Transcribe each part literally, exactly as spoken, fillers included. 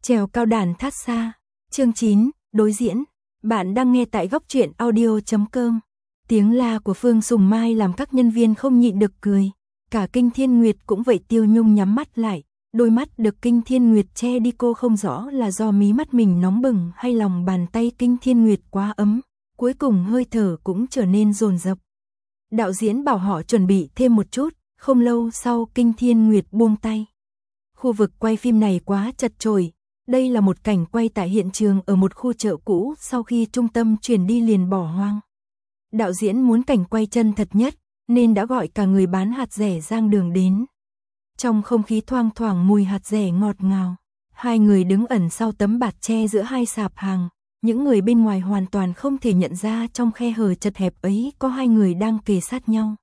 Trèo cao đàn thát xa. Chương chín, đối diễn. Bạn đang nghe tại góc truyện audio chấm com. Tiếng la của Phương Sùng Mai làm các nhân viên không nhịn được cười. Cả Kinh Thiên Nguyệt cũng vậy. Tiêu Nhung nhắm mắt lại. Đôi mắt được Kinh Thiên Nguyệt che đi, cô không rõ là do mí mắt mình nóng bừng hay lòng bàn tay Kinh Thiên Nguyệt quá ấm. Cuối cùng hơi thở cũng trở nên dồn dập. Đạo diễn bảo họ chuẩn bị thêm một chút. Không lâu sau Kinh Thiên Nguyệt buông tay. Khu vực quay phim này quá chật chội. Đây là một cảnh quay tại hiện trường ở một khu chợ cũ sau khi trung tâm chuyển đi liền bỏ hoang. Đạo diễn muốn cảnh quay chân thật nhất, nên đã gọi cả người bán hạt dẻ Giang Đường đến. Trong không khí thoang thoảng mùi hạt dẻ ngọt ngào, hai người đứng ẩn sau tấm bạt tre giữa hai sạp hàng. Những người bên ngoài hoàn toàn không thể nhận ra trong khe hở chật hẹp ấy có hai người đang kề sát nhau.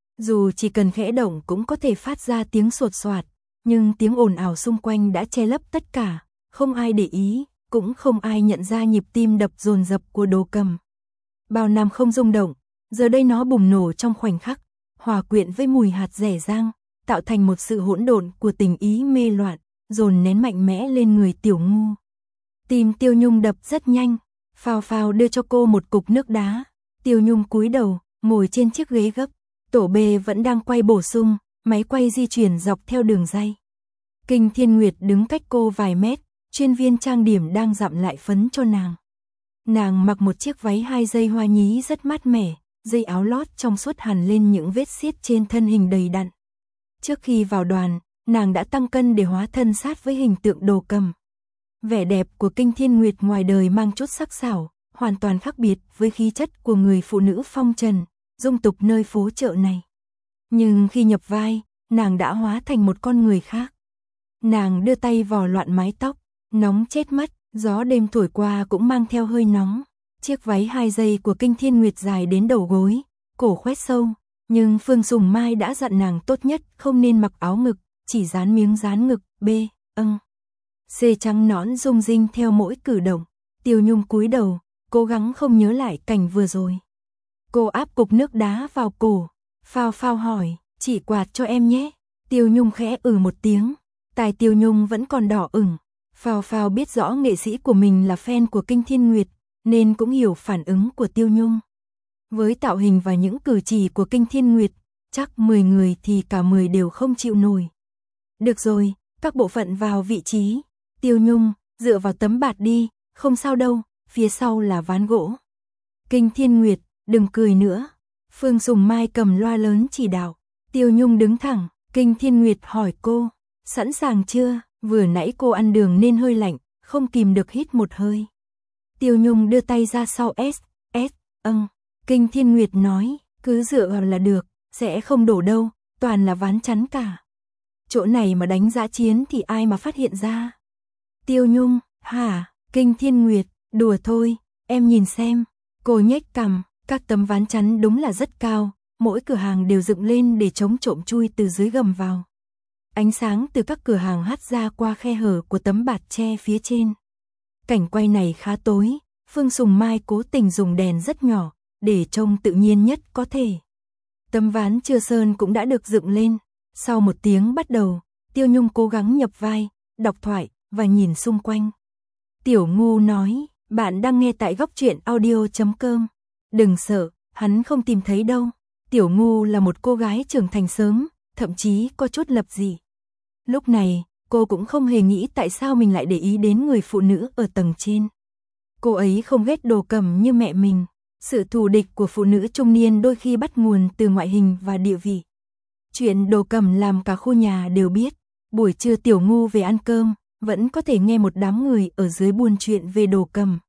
Dù chỉ cần khẽ động cũng có thể phát ra tiếng sột soạt, nhưng tiếng ồn ào xung quanh đã che lấp tất cả. Không ai để ý, cũng không ai nhận ra nhịp tim đập dồn dập của Đồ Cầm. Bao năm không rung động, giờ đây nó bùng nổ trong khoảnh khắc, hòa quyện với mùi hạt dẻ Giang, tạo thành một sự hỗn độn của tình ý mê loạn, dồn nén mạnh mẽ lên người Tiểu Ngu. Tim Tiêu Nhung đập rất nhanh, Phào Phào đưa cho cô một cục nước đá. Tiêu Nhung cúi đầu, ngồi trên chiếc ghế gấp, tổ bê vẫn đang quay bổ sung, máy quay di chuyển dọc theo đường ray. Kinh Thiên Nguyệt đứng cách cô vài mét. Chuyên viên trang điểm đang dặm lại phấn cho nàng. Nàng mặc một chiếc váy hai dây hoa nhí rất mát mẻ, dây áo lót trong suốt hằn lên những vết xiết trên thân hình đầy đặn. Trước khi vào đoàn, nàng đã tăng cân để hóa thân sát với hình tượng Đồ Cầm. Vẻ đẹp của Kinh Thiên Nguyệt ngoài đời mang chút sắc sảo, hoàn toàn khác biệt với khí chất của người phụ nữ phong trần, dung tục nơi phố chợ này. Nhưng khi nhập vai, nàng đã hóa thành một con người khác. Nàng đưa tay vò loạn mái tóc. Nóng chết mất, gió đêm thổi qua cũng mang theo hơi nóng. Chiếc váy hai dây của Kinh Thiên Nguyệt dài đến đầu gối, cổ khoét sâu, nhưng Phương Sùng Mai đã dặn nàng tốt nhất không nên mặc áo ngực, chỉ dán miếng dán ngực, B, âng. C trắng nõn rung rinh theo mỗi cử động. Tiêu Nhung cúi đầu, cố gắng không nhớ lại cảnh vừa rồi. Cô áp cục nước đá vào cổ, Phào Phào hỏi, chỉ quạt cho em nhé. Tiêu Nhung khẽ ừ một tiếng, tai Tiêu Nhung vẫn còn đỏ ửng. Phào Phào biết rõ nghệ sĩ của mình là fan của Kinh Thiên Nguyệt, nên cũng hiểu phản ứng của Tiêu Nhung. Với tạo hình và những cử chỉ của Kinh Thiên Nguyệt, chắc mười người thì cả mười đều không chịu nổi. Được rồi, các bộ phận vào vị trí. Tiêu Nhung, dựa vào tấm bạt đi, không sao đâu, phía sau là ván gỗ. Kinh Thiên Nguyệt, đừng cười nữa. Phương Sùng Mai cầm loa lớn chỉ đạo. Tiêu Nhung đứng thẳng, Kinh Thiên Nguyệt hỏi cô, sẵn sàng chưa? Vừa nãy cô ăn đường nên hơi lạnh, không kìm được hít một hơi. Tiêu Nhung đưa tay ra sau S, S, âng. Kinh Thiên Nguyệt nói, cứ dựa vào là được, sẽ không đổ đâu, toàn là ván chắn cả. Chỗ này mà đánh dã chiến thì ai mà phát hiện ra. Tiêu Nhung, hả? Kinh Thiên Nguyệt, đùa thôi, em nhìn xem. Cô nhếch cằm, các tấm ván chắn đúng là rất cao, mỗi cửa hàng đều dựng lên để chống trộm chui từ dưới gầm vào. Ánh sáng từ các cửa hàng hắt ra qua khe hở của tấm bạt tre phía trên. Cảnh quay này khá tối, Phương Sùng Mai cố tình dùng đèn rất nhỏ, để trông tự nhiên nhất có thể. Tấm ván chưa sơn cũng đã được dựng lên. Sau một tiếng bắt đầu, Tiêu Nhung cố gắng nhập vai, đọc thoại, và nhìn xung quanh. Tiểu Ngu nói, bạn đang nghe tại góc truyện audio chấm com. Đừng sợ, hắn không tìm thấy đâu. Tiểu Ngu là một cô gái trưởng thành sớm, thậm chí có chút lập dị. Lúc này, cô cũng không hề nghĩ tại sao mình lại để ý đến người phụ nữ ở tầng trên. Cô ấy không ghét Đồ Cầm như mẹ mình. Sự thù địch của phụ nữ trung niên đôi khi bắt nguồn từ ngoại hình và địa vị. Chuyện Đồ Cầm làm cả khu nhà đều biết. Buổi trưa Tiểu Ngu về ăn cơm, vẫn có thể nghe một đám người ở dưới buôn chuyện về Đồ Cầm.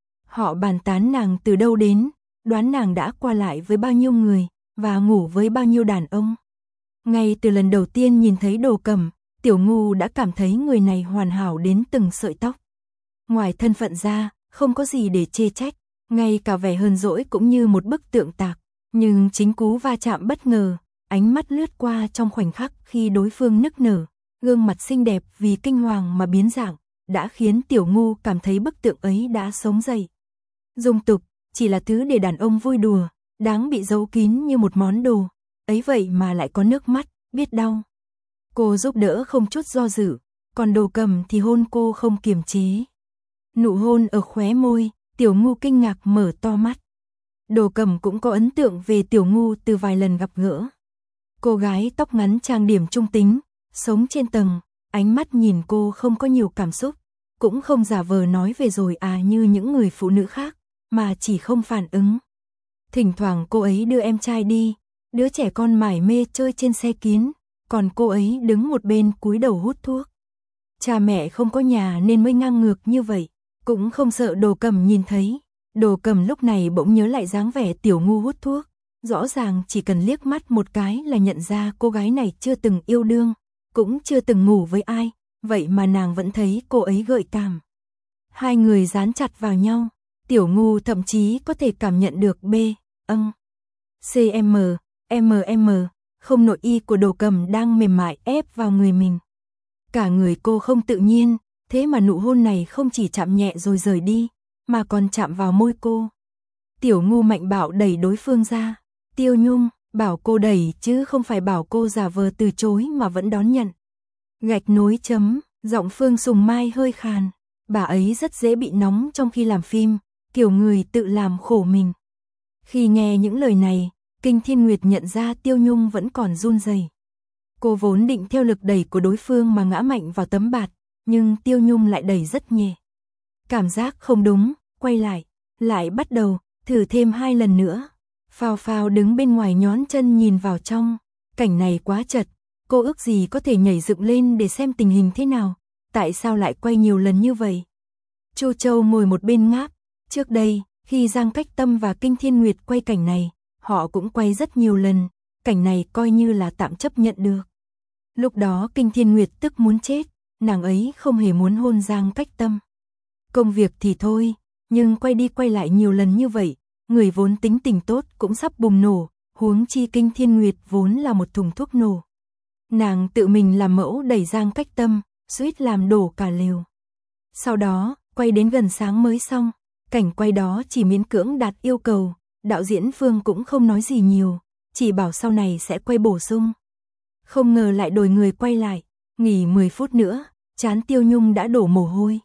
Họ bàn tán nàng từ đâu đến, đoán nàng đã qua lại với bao nhiêu người, và ngủ với bao nhiêu đàn ông. Ngay từ lần đầu tiên nhìn thấy Đồ Cầm, Tiểu Ngu đã cảm thấy người này hoàn hảo đến từng sợi tóc. Ngoài thân phận ra, không có gì để chê trách, ngay cả vẻ hờn dỗi cũng như một bức tượng tạc. Nhưng chính cú va chạm bất ngờ, ánh mắt lướt qua trong khoảnh khắc khi đối phương nức nở, gương mặt xinh đẹp vì kinh hoàng mà biến dạng, đã khiến Tiểu Ngu cảm thấy bức tượng ấy đã sống dậy. Dung tục, chỉ là thứ để đàn ông vui đùa, đáng bị giấu kín như một món đồ, ấy vậy mà lại có nước mắt, biết đau. Cô giúp đỡ không chút do dự, còn Đồ Cầm thì hôn cô không kiềm chế. Nụ hôn ở khóe môi, Tiểu Ngu kinh ngạc mở to mắt. Đồ Cầm cũng có ấn tượng về Tiểu Ngu từ vài lần gặp gỡ. Cô gái tóc ngắn trang điểm trung tính, sống trên tầng, ánh mắt nhìn cô không có nhiều cảm xúc, cũng không giả vờ nói về rồi à như những người phụ nữ khác, mà chỉ không phản ứng. Thỉnh thoảng cô ấy đưa em trai đi, đứa trẻ con mải mê chơi trên xe kiến, còn cô ấy đứng một bên cúi đầu hút thuốc. Cha mẹ không có nhà nên mới ngang ngược như vậy, cũng không sợ Đồ Cầm nhìn thấy. Đồ Cầm lúc này bỗng nhớ lại dáng vẻ Tiểu Ngu hút thuốc, rõ ràng chỉ cần liếc mắt một cái là nhận ra cô gái này chưa từng yêu đương, cũng chưa từng ngủ với ai, vậy mà nàng vẫn thấy cô ấy gợi cảm. Hai người dán chặt vào nhau, Tiểu Ngu thậm chí có thể cảm nhận được B, âng, cm, mm, không nội y của Đồ Cầm đang mềm mại ép vào người mình. Cả người cô không tự nhiên, thế mà nụ hôn này không chỉ chạm nhẹ rồi rời đi, mà còn chạm vào môi cô. Tiểu Ngu mạnh bạo đẩy đối phương ra. Tiêu Nhung, bảo cô đẩy chứ không phải bảo cô giả vờ từ chối mà vẫn đón nhận. Gạch nối chấm, giọng Phương Sùng Mai hơi khàn. Bà ấy rất dễ bị nóng trong khi làm phim, kiểu người tự làm khổ mình. Khi nghe những lời này, Kinh Thiên Nguyệt nhận ra Tiêu Nhung vẫn còn run rẩy. Cô vốn định theo lực đẩy của đối phương mà ngã mạnh vào tấm bạt, nhưng Tiêu Nhung lại đẩy rất nhẹ. Cảm giác không đúng, quay lại, lại bắt đầu, thử thêm hai lần nữa. Phào Phào đứng bên ngoài nhón chân nhìn vào trong, cảnh này quá chật, cô ước gì có thể nhảy dựng lên để xem tình hình thế nào, tại sao lại quay nhiều lần như vậy. Chu Châu ngồi một bên ngáp, trước đây, khi Giang Cách Tâm và Kinh Thiên Nguyệt quay cảnh này, họ cũng quay rất nhiều lần, cảnh này coi như là tạm chấp nhận được. Lúc đó Kinh Thiên Nguyệt tức muốn chết, nàng ấy không hề muốn hôn Giang Cách Tâm. Công việc thì thôi, nhưng quay đi quay lại nhiều lần như vậy, người vốn tính tình tốt cũng sắp bùng nổ, huống chi Kinh Thiên Nguyệt vốn là một thùng thuốc nổ. Nàng tự mình làm mẫu đẩy Giang Cách Tâm, suýt làm đổ cả lều. Sau đó, quay đến gần sáng mới xong, cảnh quay đó chỉ miễn cưỡng đạt yêu cầu, đạo diễn Phương cũng không nói gì nhiều, chỉ bảo sau này sẽ quay bổ sung. Không ngờ lại đổi người quay lại, nghỉ mười phút nữa, trán Tiêu Nhung đã đổ mồ hôi.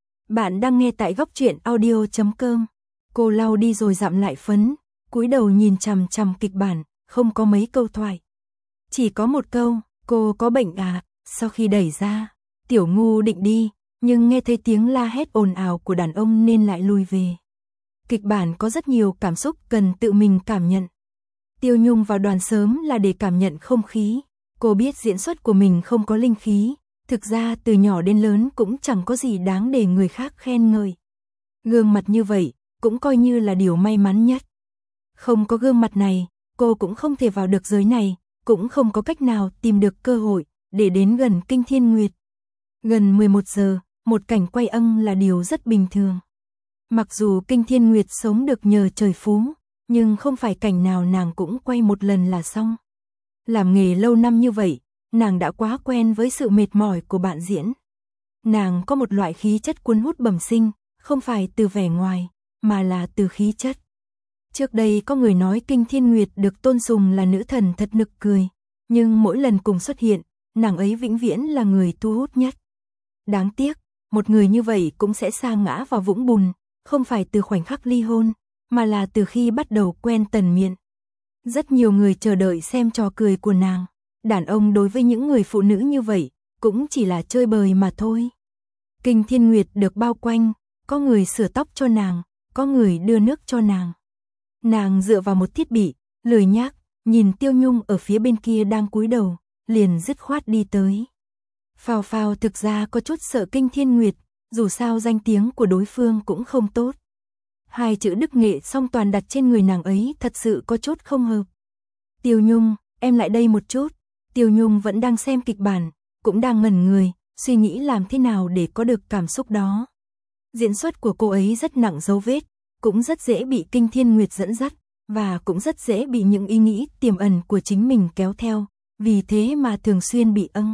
Bạn đang nghe tại góc truyện audio chấm com. Cô lau đi rồi dặm lại phấn, cúi đầu nhìn chằm chằm kịch bản, không có mấy câu thoại. Chỉ có một câu, cô có bệnh à, sau khi đẩy ra, Tiểu Ngu định đi, nhưng nghe thấy tiếng la hét ồn ào của đàn ông nên lại lùi về. Kịch bản có rất nhiều cảm xúc cần tự mình cảm nhận. Tiêu Nhung vào đoàn sớm là để cảm nhận không khí, cô biết diễn xuất của mình không có linh khí, thực ra từ nhỏ đến lớn cũng chẳng có gì đáng để người khác khen ngợi. Gương mặt như vậy, cũng coi như là điều may mắn nhất. Không có gương mặt này, cô cũng không thể vào được giới này, cũng không có cách nào tìm được cơ hội để đến gần Kinh Thiên Nguyệt. Gần mười một giờ, một cảnh quay âng là điều rất bình thường. Mặc dù Kinh Thiên Nguyệt sống được nhờ trời phú, nhưng không phải cảnh nào nàng cũng quay một lần là xong. Làm nghề lâu năm như vậy, nàng đã quá quen với sự mệt mỏi của bạn diễn. Nàng có một loại khí chất cuốn hút bẩm sinh, không phải từ vẻ ngoài, mà là từ khí chất. Trước đây có người nói Kinh Thiên Nguyệt được tôn sùng là nữ thần thật nực cười, nhưng mỗi lần cùng xuất hiện, nàng ấy vĩnh viễn là người thu hút nhất. Đáng tiếc, một người như vậy cũng sẽ sa ngã vào vũng bùn, không phải từ khoảnh khắc ly hôn, mà là từ khi bắt đầu quen Tần Miện. Rất nhiều người chờ đợi xem trò cười của nàng, đàn ông đối với những người phụ nữ như vậy, cũng chỉ là chơi bời mà thôi. Kinh Thiên Nguyệt được bao quanh, có người sửa tóc cho nàng, có người đưa nước cho nàng. Nàng dựa vào một thiết bị, lười nhác, nhìn Tiêu Nhung ở phía bên kia đang cúi đầu, liền dứt khoát đi tới. Phào Phào thực ra có chút sợ Kinh Thiên Nguyệt, dù sao danh tiếng của đối phương cũng không tốt. Hai chữ đức nghệ song toàn đặt trên người nàng ấy thật sự có chút không hợp. Tiêu Nhung, em lại đây một chút. Tiêu Nhung vẫn đang xem kịch bản, cũng đang ngẩn người, suy nghĩ làm thế nào để có được cảm xúc đó. Diễn xuất của cô ấy rất nặng dấu vết, cũng rất dễ bị Kinh Thiên Nguyệt dẫn dắt, và cũng rất dễ bị những ý nghĩ tiềm ẩn của chính mình kéo theo, vì thế mà thường xuyên bị âng.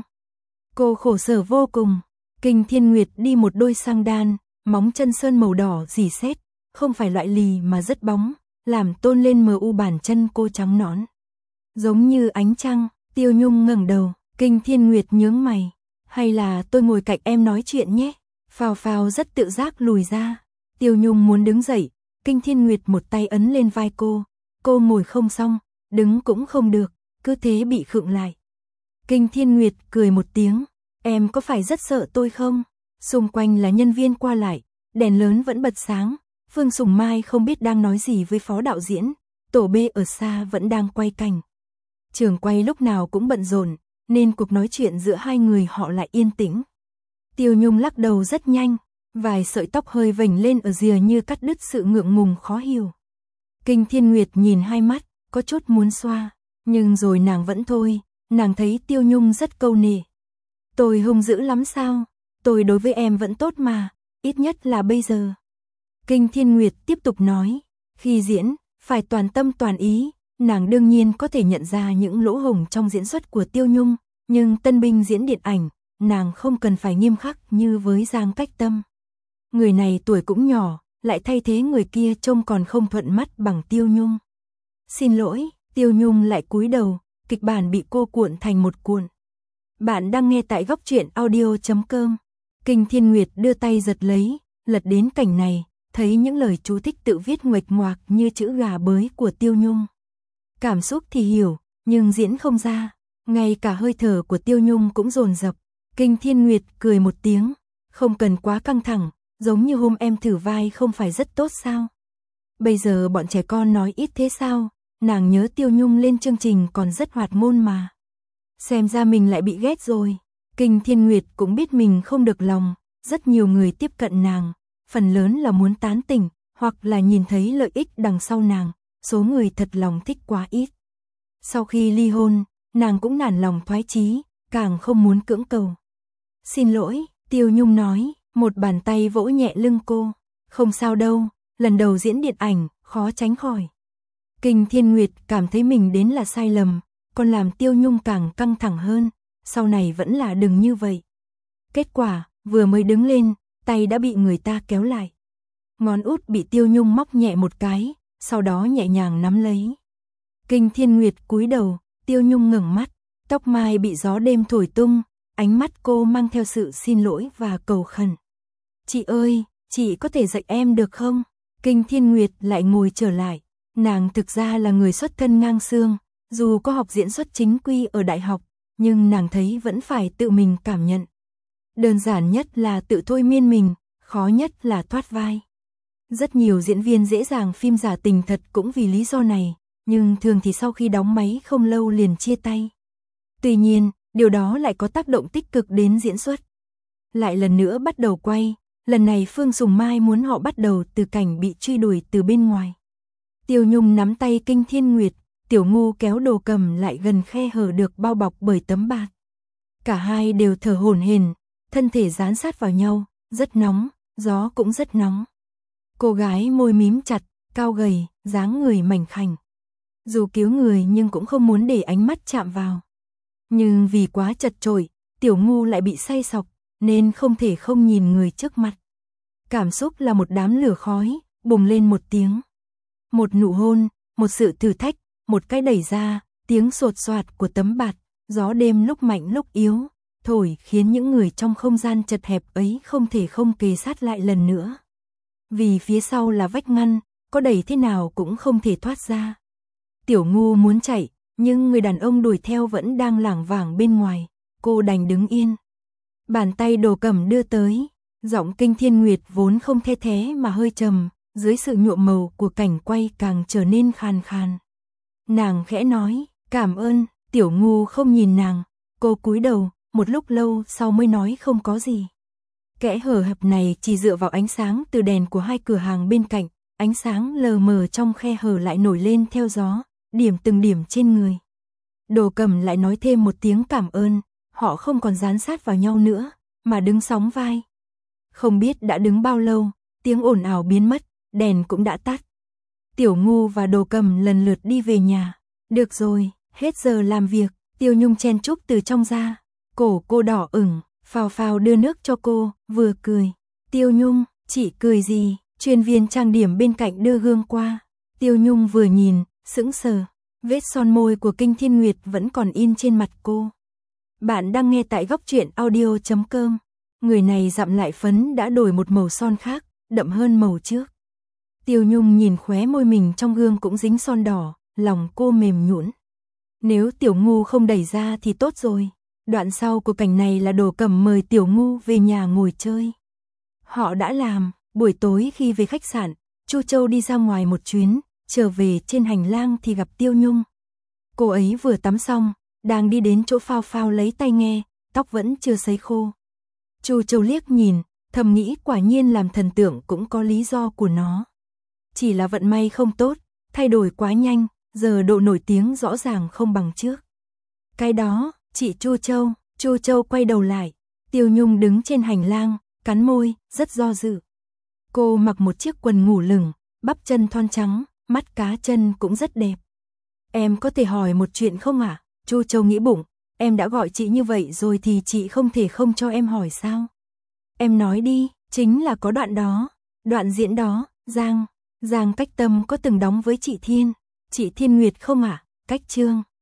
Cô khổ sở vô cùng. Kinh Thiên Nguyệt đi một đôi sang đan, móng chân sơn màu đỏ rỉ sét, không phải loại lì mà rất bóng, làm tôn lên mờ u bàn chân cô trắng nõn. Giống như ánh trăng, Tiêu Nhung ngẩng đầu, Kinh Thiên Nguyệt nhướng mày. Hay là tôi ngồi cạnh em nói chuyện nhé. Phào Phào rất tự giác lùi ra. Tiêu Nhung muốn đứng dậy, Kinh Thiên Nguyệt một tay ấn lên vai cô. Cô ngồi không xong, đứng cũng không được, cứ thế bị khựng lại. Kinh Thiên Nguyệt cười một tiếng, em có phải rất sợ tôi không? Xung quanh là nhân viên qua lại, đèn lớn vẫn bật sáng. Phương Sùng Mai không biết đang nói gì với phó đạo diễn, tổ B ở xa vẫn đang quay cảnh. Trường quay lúc nào cũng bận rộn, nên cuộc nói chuyện giữa hai người họ lại yên tĩnh. Tiêu Nhung lắc đầu rất nhanh, vài sợi tóc hơi vểnh lên ở rìa như cắt đứt sự ngượng ngùng khó hiểu. Kinh Thiên Nguyệt nhìn hai mắt, có chút muốn xoa, nhưng rồi nàng vẫn thôi, nàng thấy Tiêu Nhung rất câu nệ. Tôi hung dữ lắm sao? Tôi đối với em vẫn tốt mà, ít nhất là bây giờ. Kinh Thiên Nguyệt tiếp tục nói, khi diễn, phải toàn tâm toàn ý, nàng đương nhiên có thể nhận ra những lỗ hổng trong diễn xuất của Tiêu Nhung, nhưng tân binh diễn điện ảnh, nàng không cần phải nghiêm khắc như với Giang Cách Tâm. Người này tuổi cũng nhỏ, lại thay thế người kia trông còn không thuận mắt bằng Tiêu Nhung. Xin lỗi, Tiêu Nhung lại cúi đầu, kịch bản bị cô cuộn thành một cuộn. Bạn đang nghe tại góc truyện audio chấm com. Kinh Thiên Nguyệt đưa tay giật lấy, lật đến cảnh này, thấy những lời chú thích tự viết nguệch ngoạc như chữ gà bới của Tiêu Nhung. Cảm xúc thì hiểu, nhưng diễn không ra, ngay cả hơi thở của Tiêu Nhung cũng dồn dập. Kinh Thiên Nguyệt cười một tiếng, không cần quá căng thẳng, giống như hôm em thử vai không phải rất tốt sao? Bây giờ bọn trẻ con nói ít thế sao? Nàng nhớ Tiêu Nhung lên chương trình còn rất hoạt ngôn mà. Xem ra mình lại bị ghét rồi. Kinh Thiên Nguyệt cũng biết mình không được lòng, rất nhiều người tiếp cận nàng, phần lớn là muốn tán tỉnh, hoặc là nhìn thấy lợi ích đằng sau nàng, số người thật lòng thích quá ít. Sau khi ly hôn, nàng cũng nản lòng thoái chí, càng không muốn cưỡng cầu. Xin lỗi, Tiêu Nhung nói, một bàn tay vỗ nhẹ lưng cô. Không sao đâu, lần đầu diễn điện ảnh, khó tránh khỏi. Kinh Thiên Nguyệt cảm thấy mình đến là sai lầm, còn làm Tiêu Nhung càng căng thẳng hơn, sau này vẫn là đừng như vậy. Kết quả, vừa mới đứng lên, tay đã bị người ta kéo lại. Ngón út bị Tiêu Nhung móc nhẹ một cái, sau đó nhẹ nhàng nắm lấy. Kinh Thiên Nguyệt cúi đầu, Tiêu Nhung ngẩng mắt, tóc mai bị gió đêm thổi tung, ánh mắt cô mang theo sự xin lỗi và cầu khẩn. Chị ơi, chị có thể dạy em được không? Kinh Thiên Nguyệt lại ngồi trở lại, nàng thực ra là người xuất thân ngang xương, dù có học diễn xuất chính quy ở đại học, nhưng nàng thấy vẫn phải tự mình cảm nhận. Đơn giản nhất là tự thôi miên mình, khó nhất là thoát vai. Rất nhiều diễn viên dễ dàng phim giả tình thật cũng vì lý do này, nhưng thường thì sau khi đóng máy không lâu liền chia tay. Tuy nhiên, điều đó lại có tác động tích cực đến diễn xuất. Lại lần nữa bắt đầu quay, lần này Phương Sùng Mai muốn họ bắt đầu từ cảnh bị truy đuổi từ bên ngoài. Tiêu Nhung nắm tay Kinh Thiên Nguyệt, Tiểu Ngu kéo Đồ Cầm lại gần khe hở được bao bọc bởi tấm bạt. Cả hai đều thở hổn hển, thân thể dán sát vào nhau, rất nóng, gió cũng rất nóng. Cô gái môi mím chặt, cao gầy, dáng người mảnh khảnh. Dù cứu người nhưng cũng không muốn để ánh mắt chạm vào. Nhưng vì quá chật chội, Tiểu Ngu lại bị say sọc, nên không thể không nhìn người trước mặt. Cảm xúc là một đám lửa khói, bùng lên một tiếng. Một nụ hôn, một sự thử thách, một cái đẩy ra, tiếng sột soạt của tấm bạt, gió đêm lúc mạnh lúc yếu, thổi khiến những người trong không gian chật hẹp ấy không thể không kề sát lại lần nữa. Vì phía sau là vách ngăn, có đẩy thế nào cũng không thể thoát ra. Tiểu Ngu muốn chạy, nhưng người đàn ông đuổi theo vẫn đang lảng vảng bên ngoài, cô đành đứng yên. Bàn tay Đồ Cầm đưa tới, giọng Kinh Thiên Nguyệt vốn không the thé mà hơi trầm, dưới sự nhuộm màu của cảnh quay càng trở nên khàn khàn. Nàng khẽ nói, cảm ơn. Tiểu Ngu không nhìn nàng, cô cúi đầu, một lúc lâu sau mới nói không có gì. Kẽ hở hẹp này chỉ dựa vào ánh sáng từ đèn của hai cửa hàng bên cạnh, ánh sáng lờ mờ trong khe hở lại nổi lên theo gió, điểm từng điểm trên người. Đồ Cầm lại nói thêm một tiếng cảm ơn, họ không còn dán sát vào nhau nữa, mà đứng sóng vai. Không biết đã đứng bao lâu, tiếng ồn ào biến mất, đèn cũng đã tắt. Tiểu Ngu và Đồ Cầm lần lượt đi về nhà. Được rồi, hết giờ làm việc. Tiêu Nhung chen chúc từ trong ra, cổ cô đỏ ửng, Phào Phào đưa nước cho cô, vừa cười. Tiêu Nhung, chị cười gì? Chuyên viên trang điểm bên cạnh đưa gương qua. Tiêu Nhung vừa nhìn, sững sờ, vết son môi của Kinh Thiên Nguyệt vẫn còn in trên mặt cô. Bạn đang nghe tại góc truyện audio chấm com. Người này dặm lại phấn đã đổi một màu son khác, đậm hơn màu trước. Tiêu Nhung nhìn khóe môi mình trong gương cũng dính son đỏ, lòng cô mềm nhũn. Nếu Tiểu Ngu không đẩy ra thì tốt rồi. Đoạn sau của cảnh này là Đồ Cẩm mời Tiểu Ngu về nhà ngồi chơi. Họ đã làm, buổi tối khi về khách sạn, Chu Châu đi ra ngoài một chuyến, trở về trên hành lang thì gặp Tiêu Nhung. Cô ấy vừa tắm xong, đang đi đến chỗ phao phao lấy tai nghe, tóc vẫn chưa sấy khô. Chu Châu liếc nhìn, thầm nghĩ quả nhiên làm thần tượng cũng có lý do của nó. Chỉ là vận may không tốt, thay đổi quá nhanh, giờ độ nổi tiếng rõ ràng không bằng trước. Cái đó, chị Chu Châu, Chu Châu quay đầu lại, Tiêu Nhung đứng trên hành lang, cắn môi, rất do dự. Cô mặc một chiếc quần ngủ lửng, bắp chân thon trắng, mắt cá chân cũng rất đẹp. Em có thể hỏi một chuyện không ạ? À? Chu Châu nghĩ bụng, em đã gọi chị như vậy rồi thì chị không thể không cho em hỏi sao? Em nói đi, chính là có đoạn đó, đoạn diễn đó, Giang, Giang Cách Tâm có từng đóng với chị Thiên, chị Thiên Nguyệt không ạ? À? Cách Trương.